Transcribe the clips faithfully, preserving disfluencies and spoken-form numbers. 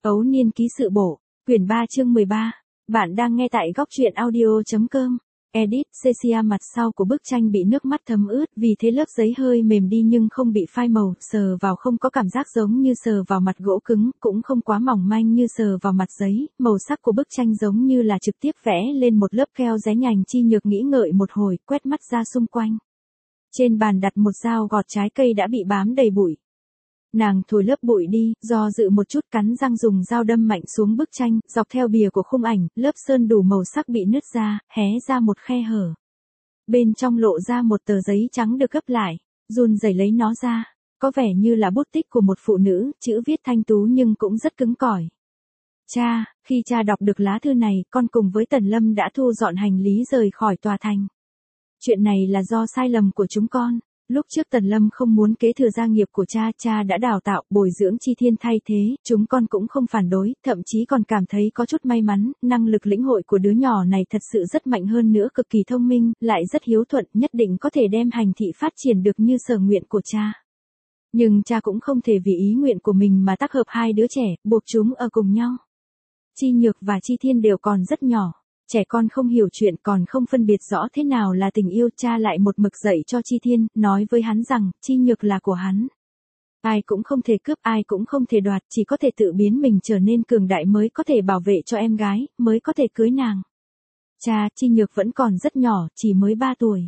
Ấu Niên ký sự bổ, quyển ba chương mười ba. Bạn đang nghe tại góc truyện audio chấm com. Edit, Cecia mặt sau của bức tranh bị nước mắt thấm ướt, vì thế lớp giấy hơi mềm đi nhưng không bị phai màu, sờ vào không có cảm giác giống như sờ vào mặt gỗ cứng, cũng không quá mỏng manh như sờ vào mặt giấy, màu sắc của bức tranh giống như là trực tiếp vẽ lên một lớp keo giấy nhành. Chi Nhược nghĩ ngợi một hồi, quét mắt ra xung quanh. Trên bàn đặt một dao gọt trái cây đã bị bám đầy bụi. Nàng thổi lớp bụi đi, do dự một chút cắn răng dùng dao đâm mạnh xuống bức tranh, dọc theo bìa của khung ảnh, lớp sơn đủ màu sắc bị nứt ra, hé ra một khe hở. Bên trong lộ ra một tờ giấy trắng được gấp lại, run rẩy lấy nó ra, có vẻ như là bút tích của một phụ nữ, chữ viết thanh tú nhưng cũng rất cứng cỏi. Cha, khi cha đọc được lá thư này, con cùng với Tần Lâm đã thu dọn hành lý rời khỏi tòa thành. Chuyện này là do sai lầm của chúng con. Lúc trước Tần Lâm không muốn kế thừa gia nghiệp của cha, cha đã đào tạo, bồi dưỡng Chi Thiên thay thế, chúng con cũng không phản đối, thậm chí còn cảm thấy có chút may mắn, năng lực lĩnh hội của đứa nhỏ này thật sự rất mạnh, hơn nữa cực kỳ thông minh, lại rất hiếu thuận, nhất định có thể đem hành thị phát triển được như sở nguyện của cha. Nhưng cha cũng không thể vì ý nguyện của mình mà tác hợp hai đứa trẻ, buộc chúng ở cùng nhau. Chi Nhược và Chi Thiên đều còn rất nhỏ. Trẻ con không hiểu chuyện, còn không phân biệt rõ thế nào là tình yêu, cha lại một mực dạy cho Chi Thiên, nói với hắn rằng, Chi Nhược là của hắn. Ai cũng không thể cướp, ai cũng không thể đoạt, chỉ có thể tự biến mình trở nên cường đại mới có thể bảo vệ cho em gái, mới có thể cưới nàng. Cha, Chi Nhược vẫn còn rất nhỏ, chỉ mới ba tuổi.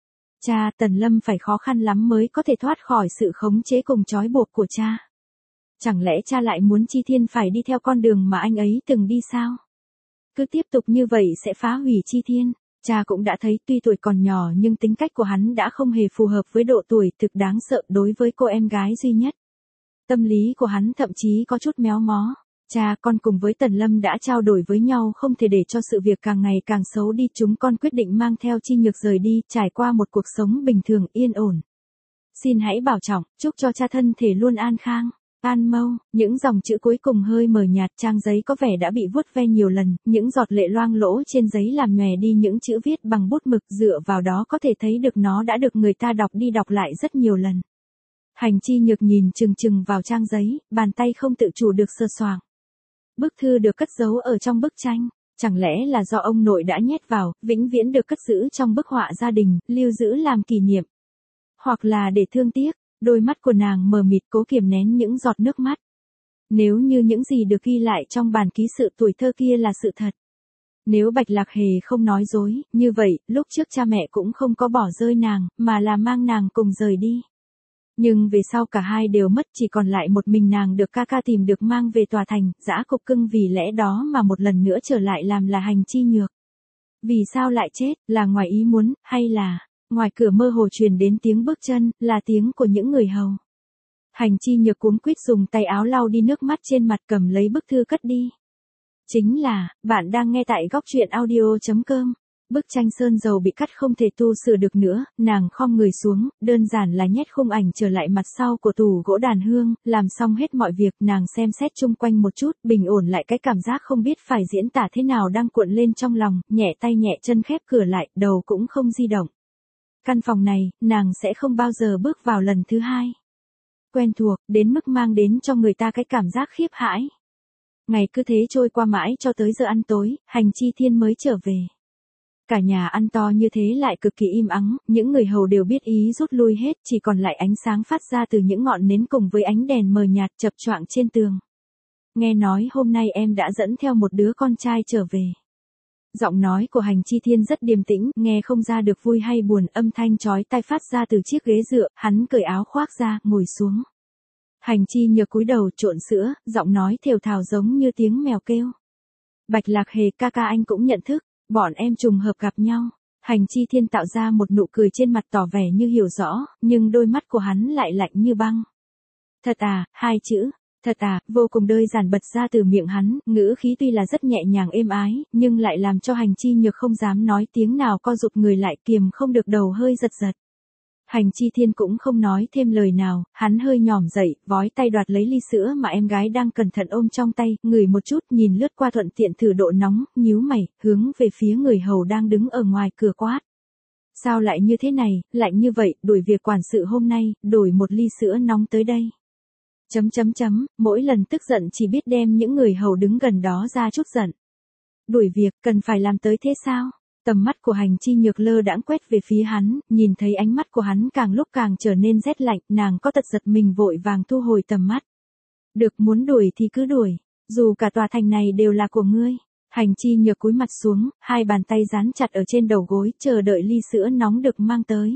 Cha, Tần Lâm phải khó khăn lắm mới có thể thoát khỏi sự khống chế cùng trói buộc của cha. Chẳng lẽ cha lại muốn Chi Thiên phải đi theo con đường mà anh ấy từng đi sao? Cứ tiếp tục như vậy sẽ phá hủy Chi Thiên. Cha cũng đã thấy tuy tuổi còn nhỏ nhưng tính cách của hắn đã không hề phù hợp với độ tuổi thực đáng sợ đối với cô em gái duy nhất. Tâm lý của hắn thậm chí có chút méo mó. Cha, con cùng với Tần Lâm đã trao đổi với nhau không thể để cho sự việc càng ngày càng xấu đi, chúng con quyết định mang theo Chi Nhược rời đi, trải qua một cuộc sống bình thường yên ổn. Xin hãy bảo trọng, chúc cho cha thân thể luôn an khang. An Mâu, những dòng chữ cuối cùng hơi mờ nhạt, trang giấy có vẻ đã bị vuốt ve nhiều lần, những giọt lệ loang lỗ trên giấy làm nhòe đi những chữ viết bằng bút mực, dựa vào đó có thể thấy được nó đã được người ta đọc đi đọc lại rất nhiều lần. Hành Chi Nhược nhìn chừng chừng vào trang giấy, bàn tay không tự chủ được sờ soạng. Bức thư được cất giấu ở trong bức tranh, chẳng lẽ là do ông nội đã nhét vào, vĩnh viễn được cất giữ trong bức họa gia đình, lưu giữ làm kỷ niệm. Hoặc là để thương tiếc. Đôi mắt của nàng mờ mịt, cố kiềm nén những giọt nước mắt. Nếu như những gì được ghi lại trong bản ký sự tuổi thơ kia là sự thật. Nếu Bạch Lạc Hề không nói dối, như vậy, lúc trước cha mẹ cũng không có bỏ rơi nàng, mà là mang nàng cùng rời đi. Nhưng về sau cả hai đều mất, chỉ còn lại một mình nàng được ca ca tìm được mang về tòa thành, dã cục cưng vì lẽ đó mà một lần nữa trở lại làm là Hành Chi Nhược. Vì sao lại chết, là ngoài ý muốn, hay là... Ngoài cửa mơ hồ truyền đến tiếng bước chân, là tiếng của những người hầu. Hành Chi Nhược cuống quýt dùng tay áo lau đi nước mắt trên mặt, cầm lấy bức thư cất đi. Chính là, bạn đang nghe tại góc truyện audio chấm com. Bức tranh sơn dầu bị cắt không thể tu sửa được nữa, nàng khom người xuống, đơn giản là nhét khung ảnh trở lại mặt sau của tủ gỗ đàn hương, làm xong hết mọi việc, nàng xem xét chung quanh một chút, bình ổn lại cái cảm giác không biết phải diễn tả thế nào đang cuộn lên trong lòng, nhẹ tay nhẹ chân khép cửa lại, đầu cũng không di động. Căn phòng này, nàng sẽ không bao giờ bước vào lần thứ hai. Quen thuộc, đến mức mang đến cho người ta cái cảm giác khiếp hãi. Ngày cứ thế trôi qua mãi cho tới giờ ăn tối, Hành Chi Thiên mới trở về. Cả nhà ăn to như thế lại cực kỳ im ắng, những người hầu đều biết ý rút lui hết, chỉ còn lại ánh sáng phát ra từ những ngọn nến cùng với ánh đèn mờ nhạt chập choạng trên tường. Nghe nói hôm nay em đã dẫn theo một đứa con trai trở về. Giọng nói của Hành Chi Thiên rất điềm tĩnh, nghe không ra được vui hay buồn, âm thanh chói tai phát ra từ chiếc ghế dựa, hắn cởi áo khoác ra, ngồi xuống. Hành Chi Nhược cúi đầu trộn sữa, giọng nói thều thào giống như tiếng mèo kêu. Bạch Lạc Hề ca ca, anh cũng nhận thức, bọn em trùng hợp gặp nhau. Hành Chi Thiên tạo ra một nụ cười trên mặt tỏ vẻ như hiểu rõ, nhưng đôi mắt của hắn lại lạnh như băng. Thật à, hai chữ. Thật à, vô cùng đơn giản bật ra từ miệng hắn, ngữ khí tuy là rất nhẹ nhàng êm ái, nhưng lại làm cho Hành Chi Nhược không dám nói tiếng nào, co rụt người lại, kiềm không được đầu hơi giật giật. Hành Chi Thiên cũng không nói thêm lời nào, hắn hơi nhòm dậy, vói tay đoạt lấy ly sữa mà em gái đang cẩn thận ôm trong tay, ngửi một chút, nhìn lướt qua thuận tiện thử độ nóng, nhíu mày, hướng về phía người hầu đang đứng ở ngoài cửa quát. Sao lại như thế này, lạnh như vậy, đuổi việc quản sự hôm nay, đổi một ly sữa nóng tới đây. Chấm chấm chấm, mỗi lần tức giận chỉ biết đem những người hầu đứng gần đó ra chút giận. Đuổi việc, cần phải làm tới thế sao? Tầm mắt của Hành Chi Nhược lơ đãng quét về phía hắn, nhìn thấy ánh mắt của hắn càng lúc càng trở nên rét lạnh, nàng có tật giật mình vội vàng thu hồi tầm mắt. Được, muốn đuổi thì cứ đuổi, dù cả tòa thành này đều là của ngươi. Hành Chi Nhược cúi mặt xuống, hai bàn tay dán chặt ở trên đầu gối, chờ đợi ly sữa nóng được mang tới.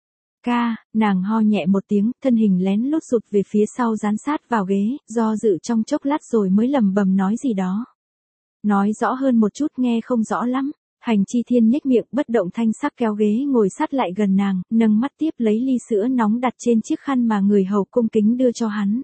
Ca, nàng ho nhẹ một tiếng, thân hình lén lút rụt về phía sau dán sát vào ghế, do dự trong chốc lát rồi mới lầm bầm nói gì đó. Nói rõ hơn một chút, nghe không rõ lắm. Hành Chi Thiên nhếch miệng, bất động thanh sắc kéo ghế ngồi sát lại gần nàng, nâng mắt tiếp lấy ly sữa nóng đặt trên chiếc khăn mà người hầu cung kính đưa cho hắn.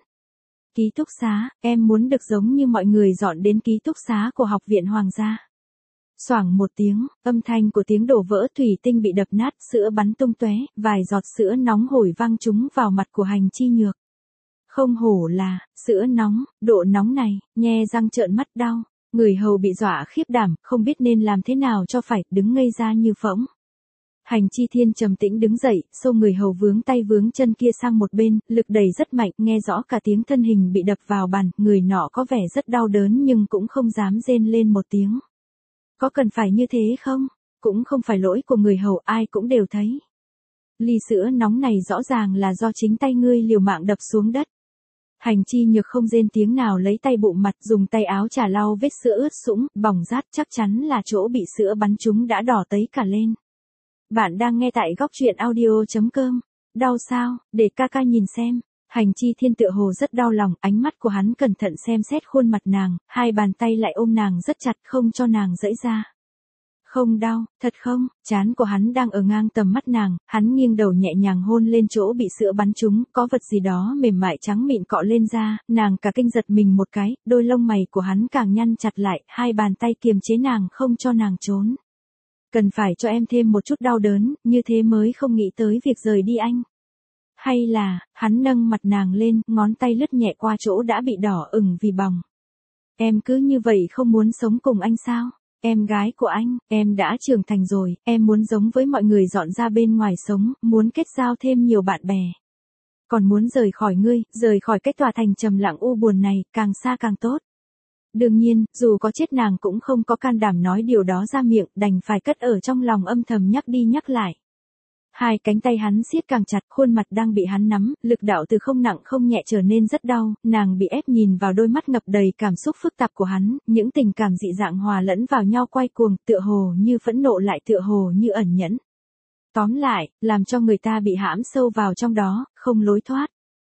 Ký túc xá, em muốn được giống như mọi người dọn đến ký túc xá của học viện hoàng gia. Xoảng một tiếng, âm thanh của tiếng đổ vỡ thủy tinh bị đập nát, sữa bắn tung tóe, vài giọt sữa nóng hổi văng trúng vào mặt của Hành Chi Nhược. Không hổ là sữa nóng, độ nóng này, nhe răng trợn mắt đau. Người hầu bị dọa khiếp đảm, không biết nên làm thế nào cho phải, đứng ngây ra như phỗng. Hành Chi Thiên trầm tĩnh đứng dậy, xô người hầu vướng tay vướng chân kia sang một bên, lực đẩy rất mạnh, nghe rõ cả tiếng thân hình bị đập vào bàn, người nọ có vẻ rất đau đớn nhưng cũng không dám rên lên một tiếng. Có cần phải như thế không? Cũng không phải lỗi của người hầu, ai cũng đều thấy. Ly sữa nóng này rõ ràng là do chính tay ngươi liều mạng đập xuống đất. Hành Chi Nhược không rên tiếng nào, lấy tay bụng mặt, dùng tay áo chà lau vết sữa ướt sũng, bỏng rát, chắc chắn là chỗ bị sữa bắn trúng đã đỏ tấy cả lên. Bạn đang nghe tại góc truyện audio chấm com. Đau sao, để ca ca nhìn xem. Hành Chi Thiên tựa hồ rất đau lòng, ánh mắt của hắn cẩn thận xem xét khuôn mặt nàng, hai bàn tay lại ôm nàng rất chặt không cho nàng giãy ra. Không đau, thật không? Trán của hắn đang ở ngang tầm mắt nàng, hắn nghiêng đầu nhẹ nhàng hôn lên chỗ bị sữa bắn trúng, có vật gì đó mềm mại trắng mịn cọ lên da, nàng cả kinh giật mình một cái, đôi lông mày của hắn càng nhăn chặt lại, hai bàn tay kiềm chế nàng không cho nàng trốn. Cần phải cho em thêm một chút đau đớn, như thế mới không nghĩ tới việc rời đi anh. Hay là, hắn nâng mặt nàng lên, ngón tay lướt nhẹ qua chỗ đã bị đỏ ửng vì bỏng. Em cứ như vậy không muốn sống cùng anh sao? Em gái của anh, em đã trưởng thành rồi, em muốn giống với mọi người dọn ra bên ngoài sống, muốn kết giao thêm nhiều bạn bè. Còn muốn rời khỏi ngươi, rời khỏi cái tòa thành trầm lặng u buồn này, càng xa càng tốt. Đương nhiên, dù có chết nàng cũng không có can đảm nói điều đó ra miệng, đành phải cất ở trong lòng âm thầm nhắc đi nhắc lại. Hai cánh tay hắn siết càng chặt, khuôn mặt đang bị hắn nắm, lực đạo từ không nặng không nhẹ trở nên rất đau, nàng bị ép nhìn vào đôi mắt ngập đầy cảm xúc phức tạp của hắn, những tình cảm dị dạng hòa lẫn vào nhau quay cuồng, tựa hồ như phẫn nộ lại tựa hồ như ẩn nhẫn. Tóm lại, làm cho người ta bị hãm sâu vào trong đó, không lối thoát.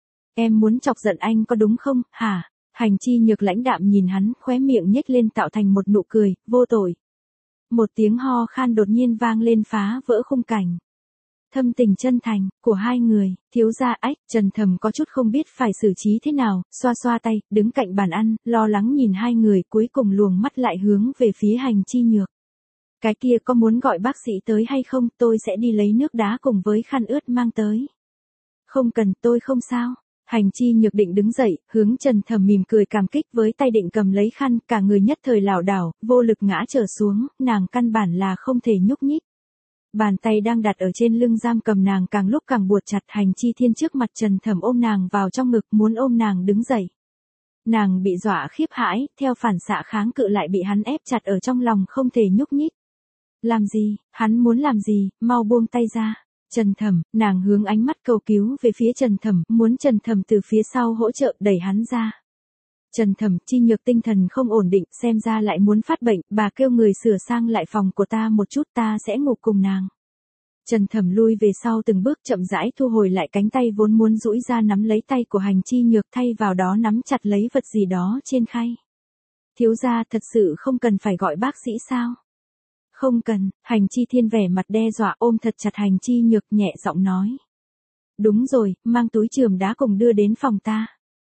Em muốn chọc giận anh có đúng không, hả? Hành Chi Nhược lãnh đạm nhìn hắn, khóe miệng nhếch lên tạo thành một nụ cười, vô tội. Một tiếng ho khan đột nhiên vang lên phá vỡ khung cảnh. Thâm tình chân thành, của hai người, thiếu gia ách, Trần Thầm có chút không biết phải xử trí thế nào, xoa xoa tay, đứng cạnh bàn ăn, lo lắng nhìn hai người, cuối cùng luồng mắt lại hướng về phía Hành Chi Nhược. Cái kia có muốn gọi bác sĩ tới hay không, tôi sẽ đi lấy nước đá cùng với khăn ướt mang tới. Không cần, tôi không sao. Hành Chi Nhược định đứng dậy, hướng Trần Thầm mỉm cười cảm kích với tay định cầm lấy khăn, cả người nhất thời lảo đảo, vô lực ngã trở xuống, nàng căn bản là không thể nhúc nhích. Bàn tay đang đặt ở trên lưng giam cầm nàng càng lúc càng buộc chặt. Hành Chi Thiên trước mặt Trần Thầm ôm nàng vào trong ngực, muốn ôm nàng đứng dậy. Nàng bị dọa khiếp hãi, theo phản xạ kháng cự lại bị hắn ép chặt ở trong lòng không thể nhúc nhích. Làm gì, hắn muốn làm gì, mau buông tay ra. Trần Thầm, nàng hướng ánh mắt cầu cứu về phía Trần Thầm, muốn Trần Thầm từ phía sau hỗ trợ đẩy hắn ra. Trần Thầm, Chi Nhược tinh thần không ổn định, xem ra lại muốn phát bệnh, bà kêu người sửa sang lại phòng của ta một chút, ta sẽ ngủ cùng nàng. Trần Thầm lui về sau từng bước chậm rãi thu hồi lại cánh tay vốn muốn duỗi ra nắm lấy tay của Hành Chi Nhược, thay vào đó nắm chặt lấy vật gì đó trên khay. Thiếu gia thật sự không cần phải gọi bác sĩ sao? Không cần, Hành Chi Thiên vẻ mặt đe dọa ôm thật chặt Hành Chi Nhược nhẹ giọng nói. Đúng rồi, mang túi chườm đá cùng đưa đến phòng ta.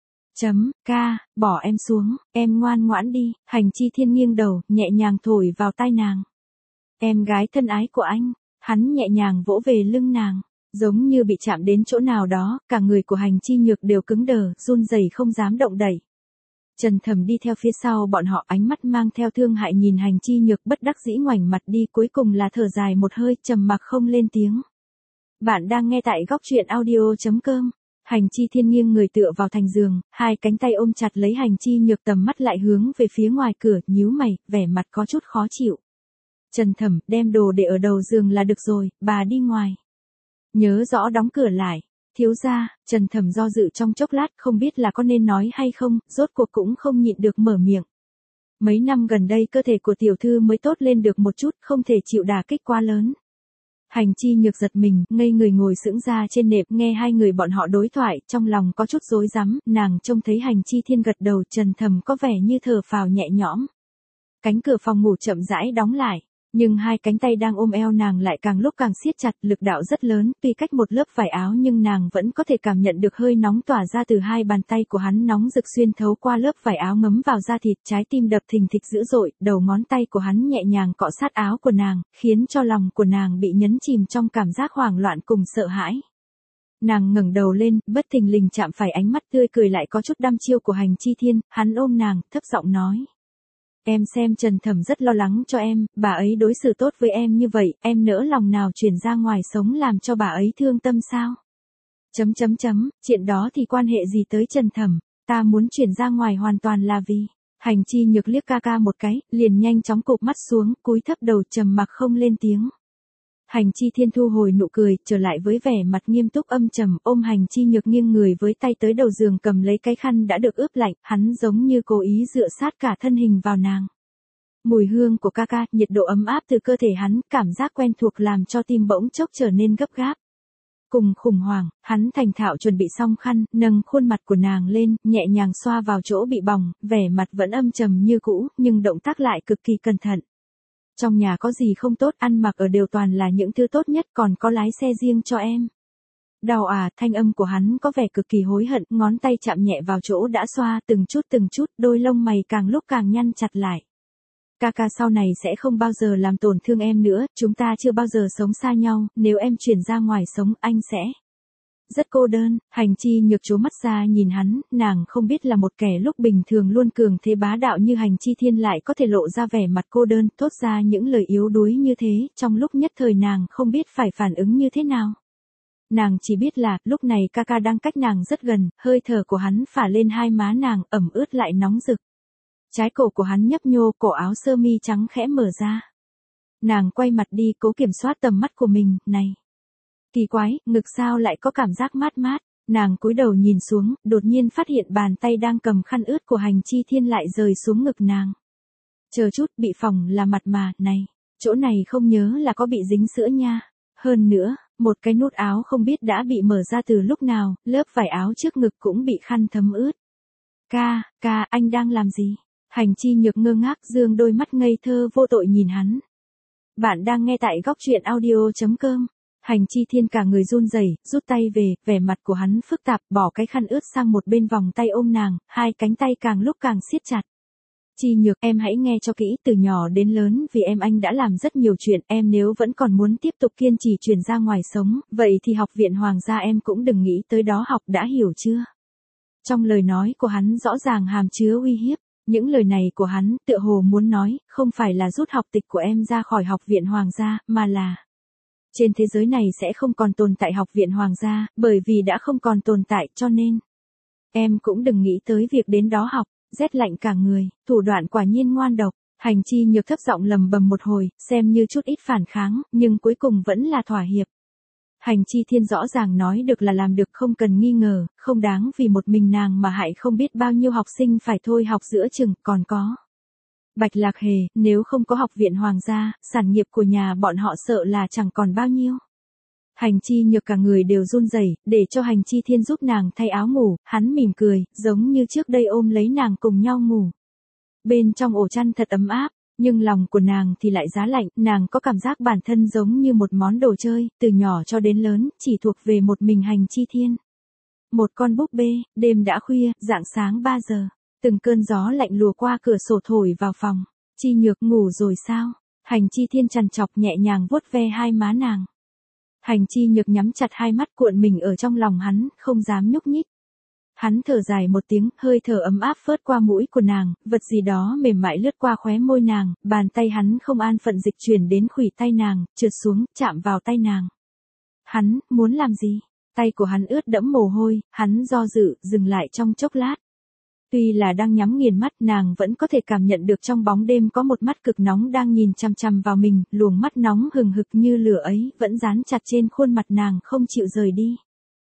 Chấm, ca, bỏ em xuống, em ngoan ngoãn đi. Hành Chi Thiên nghiêng đầu, nhẹ nhàng thổi vào tai nàng. Em gái thân ái của anh, hắn nhẹ nhàng vỗ về lưng nàng, giống như bị chạm đến chỗ nào đó, cả người của Hành Chi Nhược đều cứng đờ, run rẩy không dám động đậy. Trần Thầm đi theo phía sau bọn họ, ánh mắt mang theo thương hại nhìn Hành Chi Nhược, bất đắc dĩ ngoảnh mặt đi, cuối cùng là thở dài một hơi, trầm mặc không lên tiếng. Bạn đang nghe tại góc truyện audio chấm com. Hành Chi Thiên nghiêng người tựa vào thành giường, hai cánh tay ôm chặt lấy Hành Chi Nhược, tầm mắt lại hướng về phía ngoài cửa, nhíu mày, vẻ mặt có chút khó chịu. Trần Thẩm, đem đồ để ở đầu giường là được rồi, bà đi ngoài. Nhớ rõ đóng cửa lại. Thiếu gia. Trần Thẩm do dự trong chốc lát, không biết là có nên nói hay không, rốt cuộc cũng không nhịn được mở miệng. Mấy năm gần đây cơ thể của tiểu thư mới tốt lên được một chút, không thể chịu đả kích quá lớn. Hành Chi Nhược giật mình, ngây người ngồi sững ra trên nệm, nghe hai người bọn họ đối thoại, trong lòng có chút rối rắm, nàng trông thấy Hành Chi Thiên gật đầu, Trần Thẩm có vẻ như thở phào nhẹ nhõm. Cánh cửa phòng ngủ chậm rãi đóng lại, nhưng hai cánh tay đang ôm eo nàng lại càng lúc càng siết chặt, lực đạo rất lớn, tuy cách một lớp vải áo nhưng nàng vẫn có thể cảm nhận được hơi nóng tỏa ra từ hai bàn tay của hắn, nóng rực xuyên thấu qua lớp vải áo ngấm vào da thịt, trái tim đập thình thịch dữ dội, đầu ngón tay của hắn nhẹ nhàng cọ sát áo của nàng, khiến cho lòng của nàng bị nhấn chìm trong cảm giác hoảng loạn cùng sợ hãi. Nàng ngẩng đầu lên, bất thình lình chạm phải ánh mắt tươi cười lại có chút đăm chiêu của Hành Chi Thiên, hắn ôm nàng, thấp giọng nói. Em xem Trần Thẩm rất lo lắng cho em, bà ấy đối xử tốt với em như vậy, em nỡ lòng nào chuyển ra ngoài sống làm cho bà ấy thương tâm sao? Chấm chấm chấm, chuyện đó thì quan hệ gì tới Trần Thẩm, ta muốn chuyển ra ngoài hoàn toàn là vì... Hành Chi Nhược liếc ca ca một cái, liền nhanh chóng cụp mắt xuống, cúi thấp đầu trầm mặc không lên tiếng. Hành Chi Thiên thu hồi nụ cười, trở lại với vẻ mặt nghiêm túc âm trầm, ôm Hành Chi Nhược nghiêng người với tay tới đầu giường cầm lấy cái khăn đã được ướp lạnh, hắn giống như cố ý dựa sát cả thân hình vào nàng. Mùi hương của ca ca, nhiệt độ ấm áp từ cơ thể hắn, cảm giác quen thuộc làm cho tim bỗng chốc trở nên gấp gáp. Cùng khủng hoảng, hắn thành thạo chuẩn bị xong khăn, nâng khuôn mặt của nàng lên, nhẹ nhàng xoa vào chỗ bị bỏng, vẻ mặt vẫn âm trầm như cũ, nhưng động tác lại cực kỳ cẩn thận. Trong nhà có gì không tốt, ăn mặc ở đều toàn là những thứ tốt nhất, còn có lái xe riêng cho em. Đau à, thanh âm của hắn có vẻ cực kỳ hối hận, ngón tay chạm nhẹ vào chỗ đã xoa, từng chút từng chút, đôi lông mày càng lúc càng nhăn chặt lại. Ca ca sau này sẽ không bao giờ làm tổn thương em nữa, chúng ta chưa bao giờ sống xa nhau, nếu em chuyển ra ngoài sống, anh sẽ... Rất cô đơn. Hành Chi Nhược trố mắt ra nhìn hắn, nàng không biết là một kẻ lúc bình thường luôn cường thế bá đạo như Hành Chi Thiên lại có thể lộ ra vẻ mặt cô đơn, thốt ra những lời yếu đuối như thế, trong lúc nhất thời nàng không biết phải phản ứng như thế nào. Nàng chỉ biết là, lúc này ca ca đang cách nàng rất gần, hơi thở của hắn phả lên hai má nàng, ẩm ướt lại nóng rực. Trái cổ của hắn nhấp nhô, cổ áo sơ mi trắng khẽ mở ra. Nàng quay mặt đi, cố kiểm soát tầm mắt của mình, này. Kỳ quái, ngực sao lại có cảm giác mát mát, nàng cúi đầu nhìn xuống, đột nhiên phát hiện bàn tay đang cầm khăn ướt của Hành Chi Thiên lại rời xuống ngực nàng. Chờ chút, bị phỏng là mặt mà, này, chỗ này không nhớ là có bị dính sữa nha. Hơn nữa, một cái nút áo không biết đã bị mở ra từ lúc nào, lớp vải áo trước ngực cũng bị khăn thấm ướt. Ca, ca, anh đang làm gì? Hành Chi Nhược ngơ ngác dương đôi mắt ngây thơ vô tội nhìn hắn. Bạn đang nghe tại góc truyện audio chấm com. Hành Chi Thiên cả người run rẩy, rút tay về, vẻ mặt của hắn phức tạp, bỏ cái khăn ướt sang một bên vòng tay ôm nàng, hai cánh tay càng lúc càng siết chặt. Chi Nhược, em hãy nghe cho kỹ, từ nhỏ đến lớn vì em anh đã làm rất nhiều chuyện, em nếu vẫn còn muốn tiếp tục kiên trì chuyển ra ngoài sống, vậy thì học viện hoàng gia em cũng đừng nghĩ tới đó học, đã hiểu chưa? Trong lời nói của hắn rõ ràng hàm chứa uy hiếp, những lời này của hắn tựa hồ muốn nói, không phải là rút học tịch của em ra khỏi học viện hoàng gia, mà là... Trên thế giới này sẽ không còn tồn tại học viện hoàng gia, bởi vì đã không còn tồn tại cho nên. Em cũng đừng nghĩ tới việc đến đó học, rét lạnh cả người, thủ đoạn quả nhiên ngoan độc. Hành Chi Nhược thấp giọng lầm bầm một hồi, xem như chút ít phản kháng, nhưng cuối cùng vẫn là thỏa hiệp. Hành Chi Thiên rõ ràng nói được là làm được không cần nghi ngờ, không đáng vì một mình nàng mà hại không biết bao nhiêu học sinh phải thôi học giữa chừng, còn có. Bạch Lạc Hề, nếu không có học viện hoàng gia, sản nghiệp của nhà bọn họ sợ là chẳng còn bao nhiêu. Hành Chi Nhược cả người đều run rẩy, để cho Hành Chi Thiên giúp nàng thay áo ngủ, hắn mỉm cười, giống như trước đây ôm lấy nàng cùng nhau ngủ. Bên trong ổ chăn thật ấm áp, nhưng lòng của nàng thì lại giá lạnh, nàng có cảm giác bản thân giống như một món đồ chơi, từ nhỏ cho đến lớn, chỉ thuộc về một mình Hành Chi Thiên. Một con búp bê, đêm đã khuya, rạng sáng ba giờ. Từng cơn gió lạnh lùa qua cửa sổ thổi vào phòng. Chi Nhược ngủ rồi sao? Hành Chi Thiên trằn trọc nhẹ nhàng vuốt ve hai má nàng. Hành Chi Nhược nhắm chặt hai mắt cuộn mình ở trong lòng hắn, không dám nhúc nhích. Hắn thở dài một tiếng, hơi thở ấm áp phớt qua mũi của nàng, vật gì đó mềm mại lướt qua khóe môi nàng, bàn tay hắn không an phận dịch chuyển đến khuỷu tay nàng, trượt xuống, chạm vào tay nàng. Hắn, muốn làm gì? Tay của hắn ướt đẫm mồ hôi, hắn do dự, dừng lại trong chốc lát. Tuy là đang nhắm nghiền mắt, nàng vẫn có thể cảm nhận được trong bóng đêm có một mắt cực nóng đang nhìn chằm chằm vào mình, luồng mắt nóng hừng hực như lửa ấy vẫn dán chặt trên khuôn mặt nàng không chịu rời đi.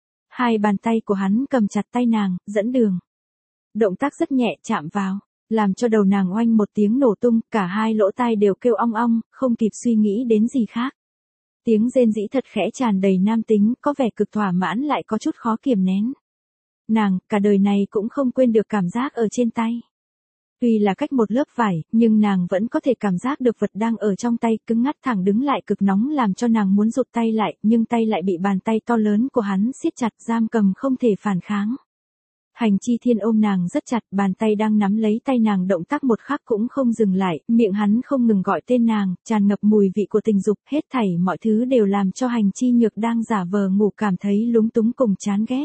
Hai bàn tay của hắn cầm chặt tay nàng, dẫn đường. Động tác rất nhẹ chạm vào, làm cho đầu nàng oanh một tiếng nổ tung, cả hai lỗ tai đều kêu ong ong, không kịp suy nghĩ đến gì khác. Tiếng rên rỉ thật khẽ tràn đầy nam tính, có vẻ cực thỏa mãn lại có chút khó kiềm nén. Nàng, cả đời này cũng không quên được cảm giác ở trên tay. Tuy là cách một lớp vải, nhưng nàng vẫn có thể cảm giác được vật đang ở trong tay cứng ngắt thẳng đứng lại cực nóng làm cho nàng muốn rụt tay lại, nhưng tay lại bị bàn tay to lớn của hắn siết chặt giam cầm không thể phản kháng. Hành Chi Thiên ôm nàng rất chặt, bàn tay đang nắm lấy tay nàng động tác một khắc cũng không dừng lại, miệng hắn không ngừng gọi tên nàng, tràn ngập mùi vị của tình dục, hết thảy mọi thứ đều làm cho Hành Chi Nhược đang giả vờ ngủ cảm thấy lúng túng cùng chán ghét.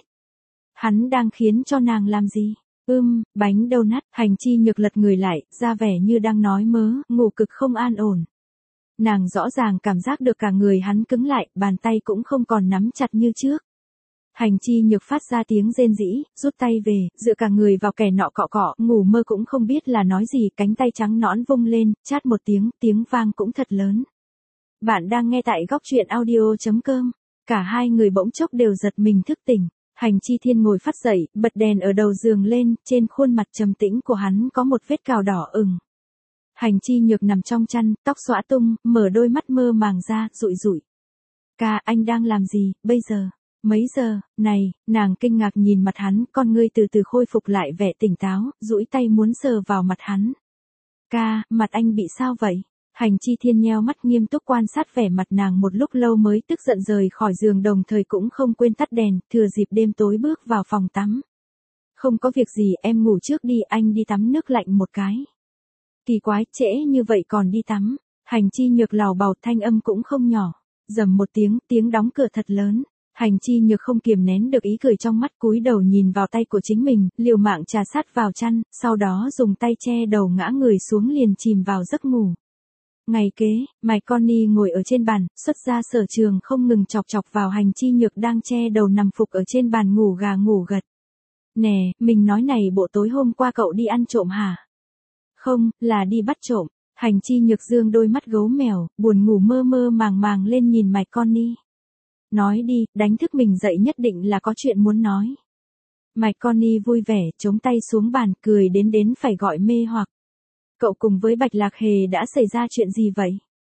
Hắn đang khiến cho nàng làm gì? Ưm, bánh donut, Hành Chi Nhược lật người lại, ra vẻ như đang nói mớ, ngủ cực không an ổn. Nàng rõ ràng cảm giác được cả người hắn cứng lại, bàn tay cũng không còn nắm chặt như trước. Hành Chi Nhược phát ra tiếng rên rỉ, rút tay về, dựa cả người vào kẻ nọ cọ cọ, ngủ mơ cũng không biết là nói gì, cánh tay trắng nõn vung lên, chát một tiếng, tiếng vang cũng thật lớn. Bạn đang nghe tại góc truyện audio chấm com. Cả hai người bỗng chốc đều giật mình thức tỉnh. Hành Chi Thiên ngồi phát dậy, bật đèn ở đầu giường lên, trên khuôn mặt trầm tĩnh của hắn có một vết cào đỏ ửng. Hành Chi Nhược nằm trong chăn, tóc xõa tung, mở đôi mắt mơ màng ra, rụi rụi. Ca, anh đang làm gì, bây giờ? Mấy giờ, này, nàng kinh ngạc nhìn mặt hắn, con ngươi từ từ khôi phục lại vẻ tỉnh táo, duỗi tay muốn sờ vào mặt hắn. Ca, mặt anh bị sao vậy? Hành Chi Thiên nheo mắt nghiêm túc quan sát vẻ mặt nàng một lúc lâu mới tức giận rời khỏi giường, đồng thời cũng không quên tắt đèn, thừa dịp đêm tối bước vào phòng tắm. Không có việc gì, em ngủ trước đi, anh đi tắm nước lạnh một cái. Kỳ quái, trễ như vậy còn đi tắm. Hành Chi Nhược lào bào, thanh âm cũng không nhỏ. Rầm một tiếng, tiếng đóng cửa thật lớn. Hành Chi Nhược không kiềm nén được ý cười trong mắt, cúi đầu nhìn vào tay của chính mình, liều mạng trà sát vào chăn, sau đó dùng tay che đầu ngã người xuống liền chìm vào giấc ngủ. Ngày kế, Mike Connie ngồi ở trên bàn, xuất ra sở trường không ngừng chọc chọc vào Hành Chi Nhược đang che đầu nằm phục ở trên bàn ngủ gà ngủ gật. Nè, mình nói này, bộ tối hôm qua cậu đi ăn trộm hả? Không, là đi bắt trộm. Hành Chi Nhược dương đôi mắt gấu mèo, buồn ngủ mơ mơ màng màng lên nhìn Mike Connie. Nói đi, đánh thức mình dậy nhất định là có chuyện muốn nói. Mike Connie vui vẻ, chống tay xuống bàn, cười đến đến phải gọi mê hoặc. Cậu cùng với Bạch Lạc Hề đã xảy ra chuyện gì vậy?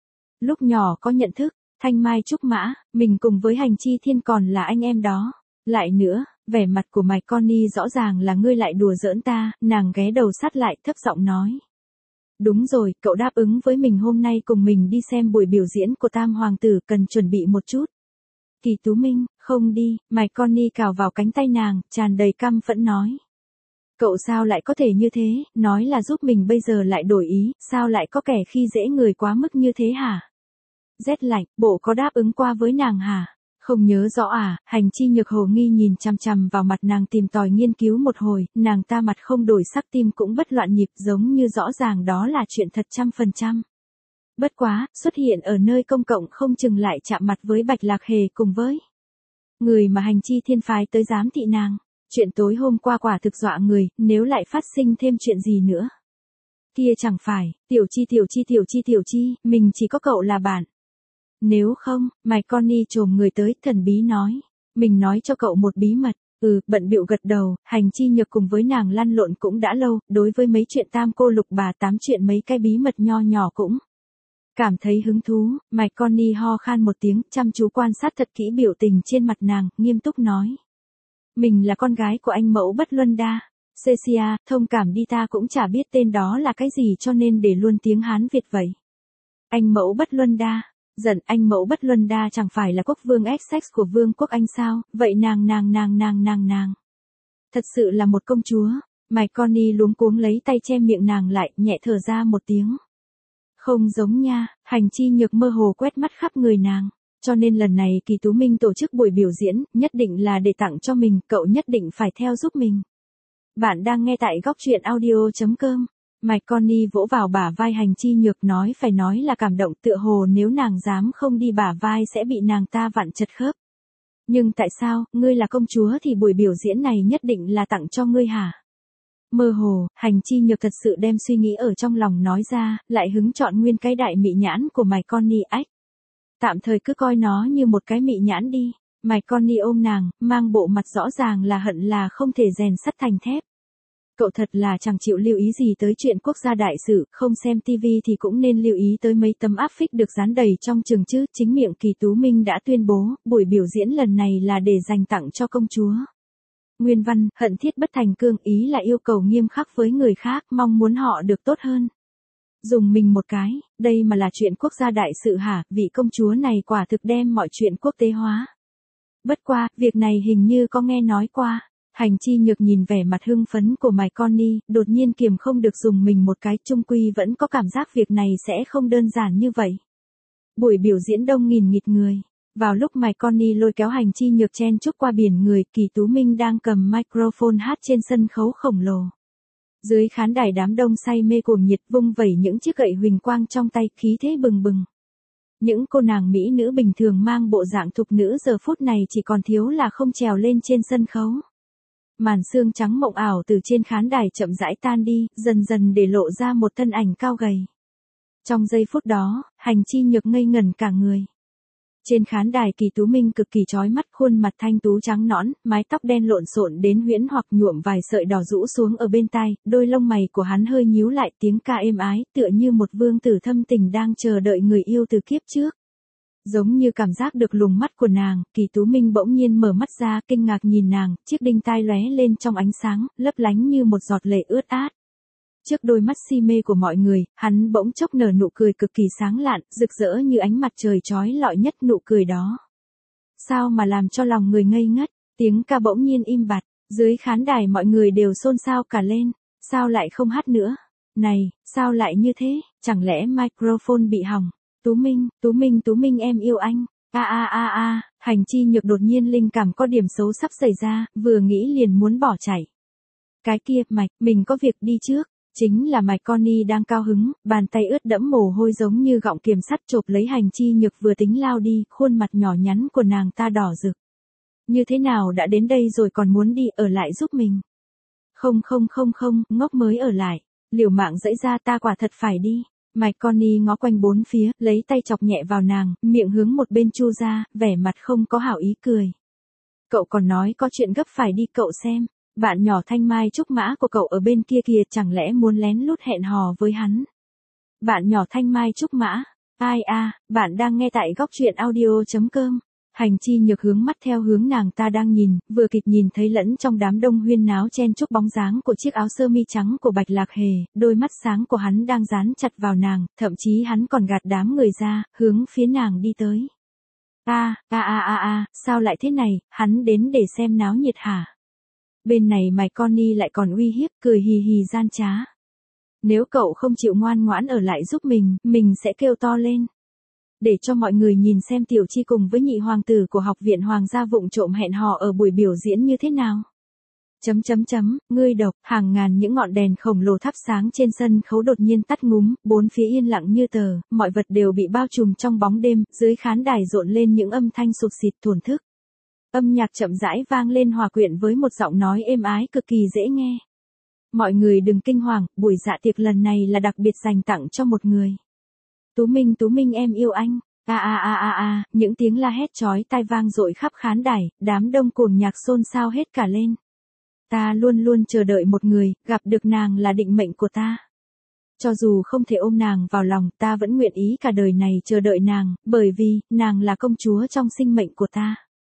Lúc nhỏ có nhận thức, Thanh Mai Trúc Mã, mình cùng với Hành Chi Thiên còn là anh em đó. Lại nữa, vẻ mặt của Mike Connie rõ ràng là ngươi lại đùa giỡn ta, nàng ghé đầu sát lại thấp giọng nói. Đúng rồi, cậu đáp ứng với mình hôm nay cùng mình đi xem buổi biểu diễn của Tam Hoàng tử, cần chuẩn bị một chút. Kỳ Tú Minh, không đi, Mike Connie cào vào cánh tay nàng, tràn đầy căm phẫn nói. Cậu sao lại có thể như thế, nói là giúp mình bây giờ lại đổi ý, sao lại có kẻ khi dễ người quá mức như thế hả? Rét lạnh, bộ có đáp ứng qua với nàng hả? Không nhớ rõ à? Hành Chi Nhược hồ nghi nhìn chằm chằm vào mặt nàng tìm tòi nghiên cứu một hồi, nàng ta mặt không đổi sắc, tim cũng bất loạn nhịp, giống như rõ ràng đó là chuyện thật trăm phần trăm. Bất quá, xuất hiện ở nơi công cộng không chừng lại chạm mặt với Bạch Lạc Hề cùng với người mà Hành Chi Thiên phái tới giám thị nàng. Chuyện tối hôm qua quả thực dọa người, nếu lại phát sinh thêm chuyện gì nữa. Kia chẳng phải, Tiểu Chi Tiểu Chi Tiểu Chi Tiểu Chi, mình chỉ có cậu là bạn. Nếu không, Mike Connie chồm người tới, thần bí nói. Mình nói cho cậu một bí mật. Ừ, bận bịu gật đầu, Hành Chi Nhược cùng với nàng lăn lộn cũng đã lâu, đối với mấy chuyện tam cô lục bà tám chuyện mấy cái bí mật nho nhỏ cũng cảm thấy hứng thú. Mike Connie ho khan một tiếng, chăm chú quan sát thật kỹ biểu tình trên mặt nàng, nghiêm túc nói. Mình là con gái của anh mẫu Bất Luân Đa. Cecia, thông cảm đi, ta cũng chả biết tên đó là cái gì cho nên để luôn tiếng Hán Việt vậy. Anh mẫu Bất Luân Đa. Giận, anh mẫu Bất Luân Đa chẳng phải là quốc vương Essex của vương quốc Anh sao, vậy nàng nàng nàng nàng nàng nàng. Thật sự là một công chúa. Mike Connie luống cuống lấy tay che miệng nàng lại, nhẹ thở ra một tiếng. Không giống nha, Hành Chi Nhược mơ hồ quét mắt khắp người nàng. Cho nên lần này Kỳ Tú Minh tổ chức buổi biểu diễn, nhất định là để tặng cho mình, cậu nhất định phải theo giúp mình. Bạn đang nghe tại góc truyện audio chấm com. Mike Connie vỗ vào bả vai Hành Chi Nhược, nói phải nói là cảm động, tựa hồ nếu nàng dám không đi bả vai sẽ bị nàng ta vặn chật khớp. Nhưng tại sao, ngươi là công chúa thì buổi biểu diễn này nhất định là tặng cho ngươi hả? Mơ hồ, Hành Chi Nhược thật sự đem suy nghĩ ở trong lòng nói ra, lại hứng chọn nguyên cái đại mị nhãn của Mike Connie ách. Tạm thời cứ coi nó như một cái mị nhãn đi. Mike Connie ôm nàng, mang bộ mặt rõ ràng là hận là không thể rèn sắt thành thép. Cậu thật là chẳng chịu lưu ý gì tới chuyện quốc gia đại sự, không xem tivi thì cũng nên lưu ý tới mấy tấm áp phích được dán đầy trong trường chứ. Chính miệng Kỳ Tú Minh đã tuyên bố, buổi biểu diễn lần này là để dành tặng cho công chúa. Nguyên văn, hận thiết bất thành cương, ý là yêu cầu nghiêm khắc với người khác, mong muốn họ được tốt hơn. Dùng mình một cái, đây mà là chuyện quốc gia đại sự hả, vị công chúa này quả thực đem mọi chuyện quốc tế hóa. Bất qua, việc này hình như có nghe nói qua. Hành Chi Nhược nhìn vẻ mặt hưng phấn của Mike Connie, đột nhiên kiềm không được dùng mình một cái, chung quy vẫn có cảm giác việc này sẽ không đơn giản như vậy. Buổi biểu diễn đông nghìn nghịt người. Vào lúc Mike Connie lôi kéo Hành Chi Nhược chen chúc qua biển người, Kỳ Tú Minh đang cầm microphone hát trên sân khấu khổng lồ. Dưới khán đài đám đông say mê cuồng nhiệt vung vẩy những chiếc gậy huỳnh quang trong tay, khí thế bừng bừng. Những cô nàng mỹ nữ bình thường mang bộ dạng thục nữ giờ phút này chỉ còn thiếu là không trèo lên trên sân khấu. Màn sương trắng mộng ảo từ trên khán đài chậm rãi tan đi, dần dần để lộ ra một thân ảnh cao gầy. Trong giây phút đó, Hành Chi Nhược ngây ngẩn cả người. Trên khán đài Kỳ Tú Minh cực kỳ chói mắt, khuôn mặt thanh tú trắng nõn, mái tóc đen lộn xộn đến huyễn hoặc nhuộm vài sợi đỏ rũ xuống ở bên tai, đôi lông mày của hắn hơi nhíu lại, tiếng ca êm ái, tựa như một vương tử thâm tình đang chờ đợi người yêu từ kiếp trước. Giống như cảm giác được luồng mắt của nàng, Kỳ Tú Minh bỗng nhiên mở mắt ra, kinh ngạc nhìn nàng, chiếc đinh tai lóe lên trong ánh sáng, lấp lánh như một giọt lệ ướt át. Trước đôi mắt si mê của mọi người, hắn bỗng chốc nở nụ cười cực kỳ sáng lạn, rực rỡ như ánh mặt trời chói lọi nhất, nụ cười đó. Sao mà làm cho lòng người ngây ngất, tiếng ca bỗng nhiên im bặt, dưới khán đài mọi người đều xôn xao cả lên, sao lại không hát nữa? Này, sao lại như thế, chẳng lẽ microphone bị hỏng? Tú Minh, Tú Minh, Tú Minh em yêu anh. A a a a, Hành Chi Nhược đột nhiên linh cảm có điểm xấu sắp xảy ra, vừa nghĩ liền muốn bỏ chạy. Cái kia, Mike, mình có việc đi trước. Chính là Mike Connie đang cao hứng, bàn tay ướt đẫm mồ hôi giống như gọng kiềm sắt chộp lấy Hành Chi Nhược vừa tính lao đi, khuôn mặt nhỏ nhắn của nàng ta đỏ rực. Như thế nào đã đến đây rồi còn muốn đi, ở lại giúp mình? Không không không không, ngốc mới ở lại. Liều mạng dẫy ra, ta quả thật phải đi. Mike Connie ngó quanh bốn phía, lấy tay chọc nhẹ vào nàng, miệng hướng một bên chu ra, vẻ mặt không có hảo ý cười. Cậu còn nói có chuyện gấp phải đi, cậu xem. Bạn nhỏ Thanh Mai Trúc Mã của cậu ở bên kia kìa, chẳng lẽ muốn lén lút hẹn hò với hắn? Bạn nhỏ Thanh Mai Trúc Mã, ai a, bạn đang nghe tại góc truyện audio chấm com. Hành Chi Nhược hướng mắt theo hướng nàng ta đang nhìn, vừa kịp nhìn thấy lẫn trong đám đông huyên náo chen chúc bóng dáng của chiếc áo sơ mi trắng của Bạch Lạc Hề, đôi mắt sáng của hắn đang dán chặt vào nàng, thậm chí hắn còn gạt đám người ra, hướng phía nàng đi tới. A, a a a a, sao lại thế này, hắn đến để xem náo nhiệt hả? Bên này Mike Connie lại còn uy hiếp, cười hì hì gian trá. Nếu cậu không chịu ngoan ngoãn ở lại giúp mình, mình sẽ kêu to lên. Để cho mọi người nhìn xem Tiểu Chi cùng với nhị hoàng tử của học viện hoàng gia vụng trộm hẹn hò ở buổi biểu diễn như thế nào. Chấm chấm chấm, ngươi độc, hàng ngàn những ngọn đèn khổng lồ thắp sáng trên sân khấu đột nhiên tắt ngúm, bốn phía yên lặng như tờ, mọi vật đều bị bao trùm trong bóng đêm, dưới khán đài rộn lên những âm thanh sụt xịt thổn thức. Âm nhạc chậm rãi vang lên hòa quyện với một giọng nói êm ái cực kỳ dễ nghe. Mọi người đừng kinh hoàng, buổi dạ tiệc lần này là đặc biệt dành tặng cho một người. Tú Minh, Tú Minh em yêu anh. A a a a a, những tiếng la hét chói tai vang dội khắp khán đài, đám đông cuồng nhạc xôn xao hết cả lên. Ta luôn luôn chờ đợi một người, gặp được nàng là định mệnh của ta. Cho dù không thể ôm nàng vào lòng, ta vẫn nguyện ý cả đời này chờ đợi nàng, bởi vì, nàng là công chúa trong sinh mệnh của ta.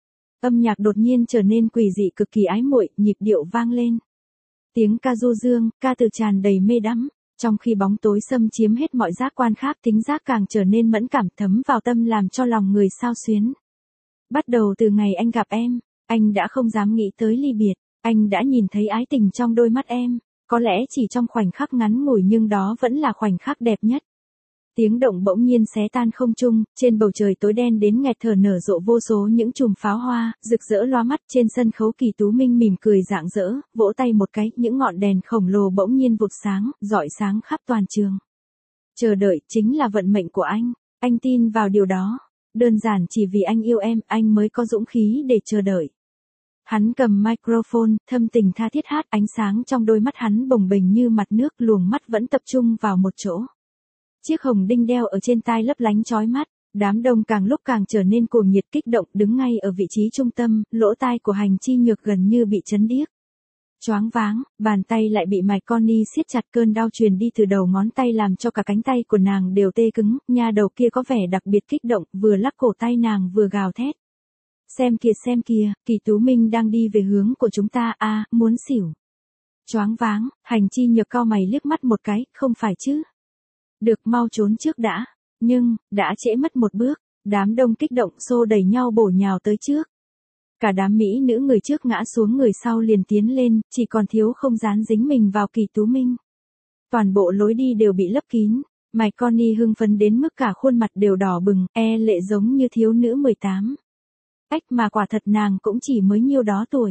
Âm nhạc đột nhiên trở nên quỷ dị cực kỳ ái muội, nhịp điệu vang lên. Tiếng ca du dương, ca từ tràn đầy mê đắm, trong khi bóng tối xâm chiếm hết mọi giác quan khác, thính giác càng trở nên mẫn cảm, thấm vào tâm làm cho lòng người xao xuyến. Bắt đầu từ ngày anh gặp em, anh đã không dám nghĩ tới ly biệt, anh đã nhìn thấy ái tình trong đôi mắt em, có lẽ chỉ trong khoảnh khắc ngắn ngủi nhưng đó vẫn là khoảnh khắc đẹp nhất. Tiếng động bỗng nhiên xé tan không trung, trên bầu trời tối đen đến nghẹt thở nở rộ vô số những chùm pháo hoa, rực rỡ loa mắt. Trên sân khấu Kỳ Tú Minh mỉm cười rạng rỡ, vỗ tay một cái, những ngọn đèn khổng lồ bỗng nhiên vụt sáng, rọi sáng khắp toàn trường. Chờ đợi chính là vận mệnh của anh, anh tin vào điều đó. đơn giản chỉ vì anh yêu em, anh mới có dũng khí để chờ đợi. Hắn cầm microphone, thâm tình tha thiết hát, ánh sáng trong đôi mắt hắn bồng bềnh như mặt nước, luồng mắt vẫn tập trung vào một chỗ. Chiếc hồng đinh đeo ở trên tai lấp lánh chói mắt, đám đông càng lúc càng trở nên cuồng nhiệt kích động, đứng ngay ở vị trí trung tâm, lỗ tai của Hành Chi Nhược gần như bị chấn điếc. Choáng váng, bàn tay lại bị Mike Connie siết chặt, cơn đau truyền đi từ đầu ngón tay làm cho cả cánh tay của nàng đều tê cứng, nha đầu kia có vẻ đặc biệt kích động, vừa lắc cổ tay nàng vừa gào thét. Xem kìa xem kìa, Kỳ Tú Minh đang đi về hướng của chúng ta, a à, muốn xỉu. Choáng váng, Hành Chi Nhược cau mày liếc mắt một cái, không phải chứ. Được, mau trốn trước đã. Nhưng, đã trễ mất một bước, đám đông kích động xô đẩy nhau bổ nhào tới trước. Cả đám mỹ nữ người trước ngã xuống, người sau liền tiến lên, chỉ còn thiếu không dán dính mình vào Kỳ Tú Minh. Toàn bộ lối đi đều bị lấp kín, Mike Connie hưng phấn đến mức cả khuôn mặt đều đỏ bừng, e lệ giống như thiếu nữ mười tám. Ách mà quả thật nàng cũng chỉ mới nhiêu đó tuổi.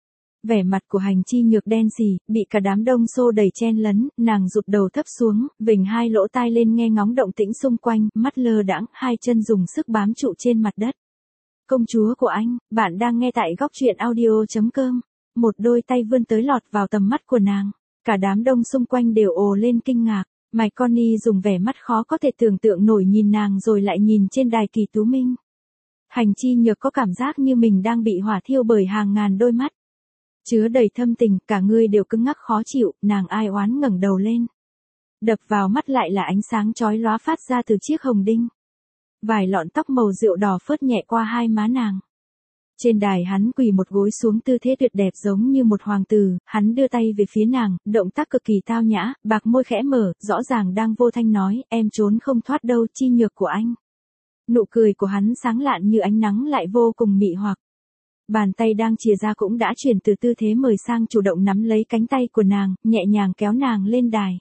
Vẻ mặt của Hành Chi Nhược đen xì, bị cả đám đông xô đẩy chen lấn, nàng rụt đầu thấp xuống, vểnh hai lỗ tai lên nghe ngóng động tĩnh xung quanh, mắt lơ đãng, hai chân dùng sức bám trụ trên mặt đất. Công chúa của anh, bạn đang nghe tại góc truyện audio chấm com. Một đôi tay vươn tới lọt vào tầm mắt của nàng. Cả đám đông xung quanh đều ồ lên kinh ngạc. Mike Connie dùng vẻ mắt khó có thể tưởng tượng nổi nhìn nàng rồi lại nhìn trên đài Kỳ Tú Minh. Hành Chi Nhược có cảm giác như mình đang bị hỏa thiêu bởi hàng ngàn đôi mắt. Chứa đầy thâm tình, cả người đều cứng ngắc khó chịu, nàng ai oán ngẩng đầu lên. Đập vào mắt lại là ánh sáng chói lóa phát ra từ chiếc hồng đinh. Vài lọn tóc màu rượu đỏ phớt nhẹ qua hai má nàng. Trên đài hắn quỳ một gối xuống tư thế tuyệt đẹp giống như một hoàng tử, hắn đưa tay về phía nàng, động tác cực kỳ tao nhã, bạc môi khẽ mở, rõ ràng đang vô thanh nói, em trốn không thoát đâu, Chi Nhược của anh. Nụ cười của hắn sáng lạn như ánh nắng lại vô cùng mị hoặc. Bàn tay đang chìa ra cũng đã chuyển từ tư thế mời sang chủ động nắm lấy cánh tay của nàng, nhẹ nhàng kéo nàng lên đài.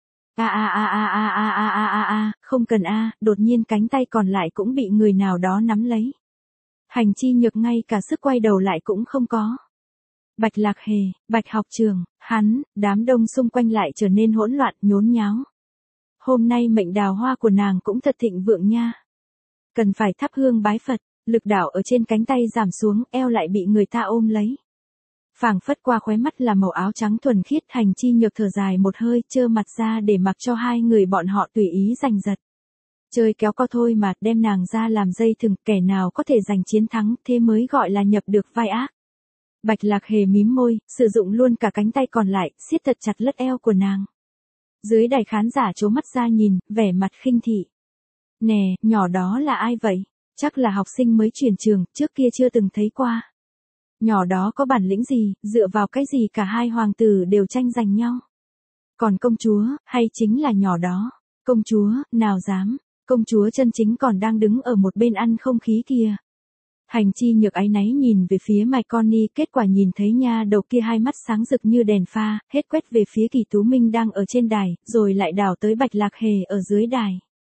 A a a a a a a a a a, không cần a, đột nhiên cánh tay còn lại cũng bị người nào đó nắm lấy. Hành Chi Nhược ngay cả sức quay đầu lại cũng không có. Bạch Lạc Hề, Bạch Học Trường, hắn, đám đông xung quanh lại trở nên hỗn loạn, nhốn nháo. Hôm nay mệnh đào hoa của nàng cũng thật thịnh vượng nha. Cần phải thắp hương bái Phật, lực đạo ở trên cánh tay giảm xuống, eo lại bị người ta ôm lấy. Phảng phất qua khóe mắt là màu áo trắng thuần khiết, Hành Chi Nhược thở dài một hơi, trơ mặt ra để mặc cho hai người bọn họ tùy ý giành giật. Chơi kéo co thôi mà, đem nàng ra làm dây thừng, kẻ nào có thể giành chiến thắng, thế mới gọi là nhập được vai ác. Bạch Lạc Hề mím môi, sử dụng luôn cả cánh tay còn lại, siết thật chặt lất eo của nàng. Dưới đài khán giả trố mắt ra nhìn, vẻ mặt khinh thị. Nè, nhỏ đó là ai vậy? Chắc là học sinh mới chuyển trường, trước kia chưa từng thấy qua. Nhỏ đó có bản lĩnh gì, dựa vào cái gì cả hai hoàng tử đều tranh giành nhau. Còn công chúa, hay chính là nhỏ đó? Công chúa, nào dám, công chúa chân chính còn đang đứng ở một bên ăn không khí kìa. Hành Chi Nhược áy náy nhìn về phía Mike Connie, kết quả nhìn thấy nha đầu kia hai mắt sáng rực như đèn pha, hết quét về phía Kỳ Tú Minh đang ở trên đài, rồi lại đảo tới Bạch Lạc Hề ở dưới đài.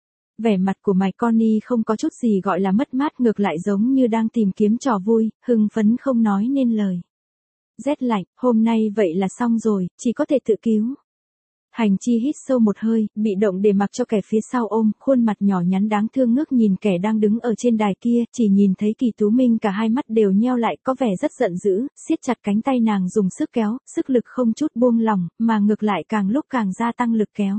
Vẻ mặt của Mike Connie không có chút gì gọi là mất mát, ngược lại giống như đang tìm kiếm trò vui, hưng phấn không nói nên lời. Rét lạnh, hôm nay vậy là xong rồi, chỉ có thể tự cứu. Hành Chi hít sâu một hơi, bị động để mặc cho kẻ phía sau ôm, khuôn mặt nhỏ nhắn đáng thương ngước nhìn kẻ đang đứng ở trên đài kia, chỉ nhìn thấy Kỳ Tú Minh cả hai mắt đều nheo lại, có vẻ rất giận dữ, siết chặt cánh tay nàng dùng sức kéo, sức lực không chút buông lỏng, mà ngược lại càng lúc càng gia tăng lực kéo.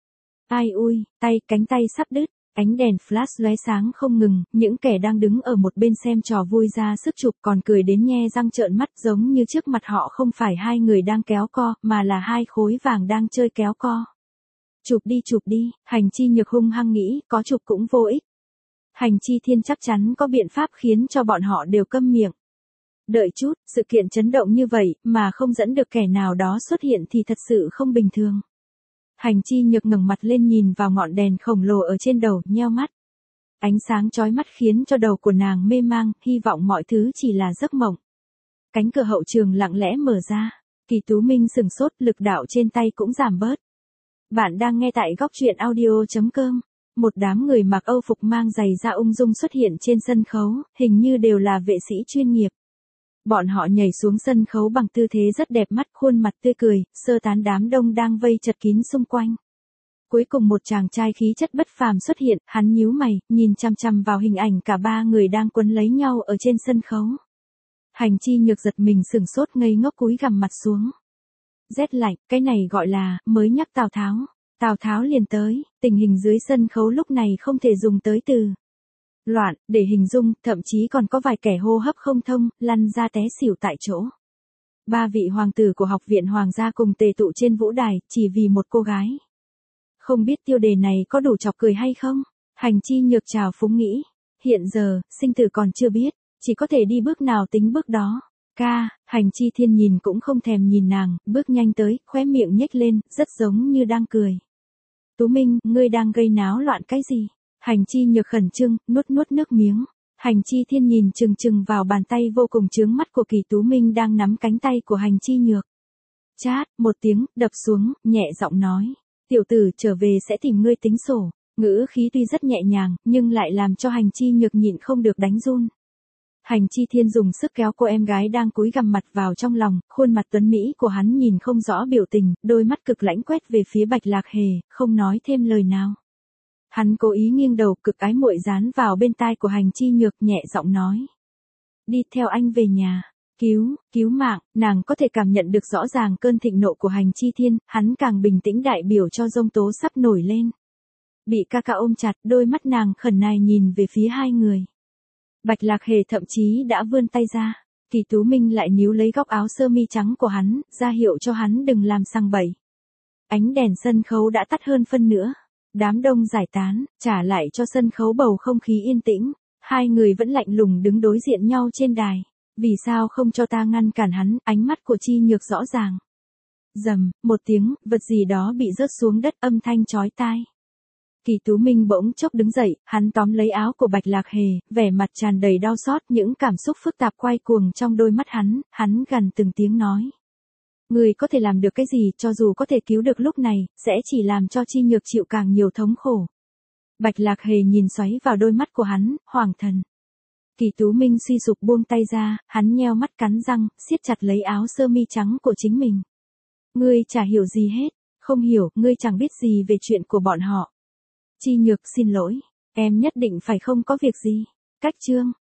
Ai ui, tay, cánh tay sắp đứt. Ánh đèn flash lóe sáng không ngừng, những kẻ đang đứng ở một bên xem trò vui ra sức chụp, còn cười đến nhe răng trợn mắt, giống như trước mặt họ không phải hai người đang kéo co, mà là hai khối vàng đang chơi kéo co. Chụp đi chụp đi, Hành Chi Nhược hung hăng nghĩ, có chụp cũng vô ích. Hành Chi Thiên chắc chắn có biện pháp khiến cho bọn họ đều câm miệng. Đợi chút, sự kiện chấn động như vậy, mà không dẫn được kẻ nào đó xuất hiện thì thật sự không bình thường. Hành Chi Nhược ngẩng mặt lên nhìn vào ngọn đèn khổng lồ ở trên đầu, nheo mắt. Ánh sáng chói mắt khiến cho đầu của nàng mê mang, hy vọng mọi thứ chỉ là giấc mộng. Cánh cửa hậu trường lặng lẽ mở ra. Kỳ Tú Minh sừng sốt, lực đạo trên tay cũng giảm bớt. Bạn đang nghe tại góc truyện audio chấm com. Một đám người mặc Âu phục mang giày da ung dung xuất hiện trên sân khấu, hình như đều là vệ sĩ chuyên nghiệp. Bọn họ nhảy xuống sân khấu bằng tư thế rất đẹp mắt, khuôn mặt tươi cười, sơ tán đám đông đang vây chật kín xung quanh. Cuối cùng một chàng trai khí chất bất phàm xuất hiện, hắn nhíu mày, nhìn chằm chằm vào hình ảnh cả ba người đang quấn lấy nhau ở trên sân khấu. Hành Chi Nhược giật mình sửng sốt ngây ngốc cúi gằm mặt xuống. Rét lạnh, cái này gọi là, mới nhắc Tào Tháo. Tào Tháo liền tới, tình hình dưới sân khấu lúc này không thể dùng tới từ loạn, để hình dung, thậm chí còn có vài kẻ hô hấp không thông, lăn ra té xỉu tại chỗ. Ba vị hoàng tử của học viện hoàng gia cùng tề tụ trên vũ đài, chỉ vì một cô gái. Không biết tiêu đề này có đủ chọc cười hay không? Hành Chi Nhược trào phúng nghĩ. Hiện giờ, sinh tử còn chưa biết, chỉ có thể đi bước nào tính bước đó. Ca, Hành Chi Thiên nhìn cũng không thèm nhìn nàng, bước nhanh tới, khóe miệng nhếch lên, rất giống như đang cười. Tú Minh, ngươi đang gây náo loạn cái gì? Hành Chi Nhược khẩn trương, nuốt nuốt nước miếng. Hành Chi Thiên nhìn chừng chừng vào bàn tay vô cùng chướng mắt của Kỳ Tú Minh đang nắm cánh tay của Hành Chi Nhược. Chát, một tiếng, đập xuống, nhẹ giọng nói. Tiểu tử trở về sẽ tìm ngươi tính sổ. Ngữ khí tuy rất nhẹ nhàng, nhưng lại làm cho Hành Chi Nhược nhịn không được đánh run. Hành Chi Thiên dùng sức kéo cô em gái đang cúi gằm mặt vào trong lòng, khuôn mặt tuấn mỹ của hắn nhìn không rõ biểu tình, đôi mắt cực lãnh quét về phía Bạch Lạc Hề, không nói thêm lời nào. Hắn cố ý nghiêng đầu cực ái muội dán vào bên tai của Hành Chi Nhược nhẹ giọng nói. Đi theo anh về nhà. Cứu, cứu mạng, nàng có thể cảm nhận được rõ ràng cơn thịnh nộ của Hành Chi Thiên, hắn càng bình tĩnh đại biểu cho giông tố sắp nổi lên. Bị ca ca ôm chặt, đôi mắt nàng khẩn nài nhìn về phía hai người. Bạch Lạc Hề thậm chí đã vươn tay ra. Kỳ Tú Minh lại níu lấy góc áo sơ mi trắng của hắn, ra hiệu cho hắn đừng làm sằng bậy. Ánh đèn sân khấu đã tắt hơn phân nữa. Đám đông giải tán, trả lại cho sân khấu bầu không khí yên tĩnh. Hai người vẫn lạnh lùng đứng đối diện nhau trên đài. Vì sao không cho ta ngăn cản hắn, ánh mắt của Chi Nhược rõ ràng. Rầm, một tiếng, vật gì đó bị rớt xuống đất âm thanh chói tai. Kỳ Tú Minh bỗng chốc đứng dậy, hắn tóm lấy áo của Bạch Lạc Hề, vẻ mặt tràn đầy đau xót, những cảm xúc phức tạp quay cuồng trong đôi mắt hắn, hắn gằn từng tiếng nói. Người có thể làm được cái gì, cho dù có thể cứu được lúc này, sẽ chỉ làm cho Chi Nhược chịu càng nhiều thống khổ. Bạch Lạc Hề nhìn xoáy vào đôi mắt của hắn, hoàng thần. Kỳ Tú Minh suy sụp buông tay ra, hắn nheo mắt cắn răng, siết chặt lấy áo sơ mi trắng của chính mình. Ngươi chả hiểu gì hết, không hiểu, ngươi chẳng biết gì về chuyện của bọn họ. Chi Nhược xin lỗi, em nhất định phải không có việc gì. Cách chương.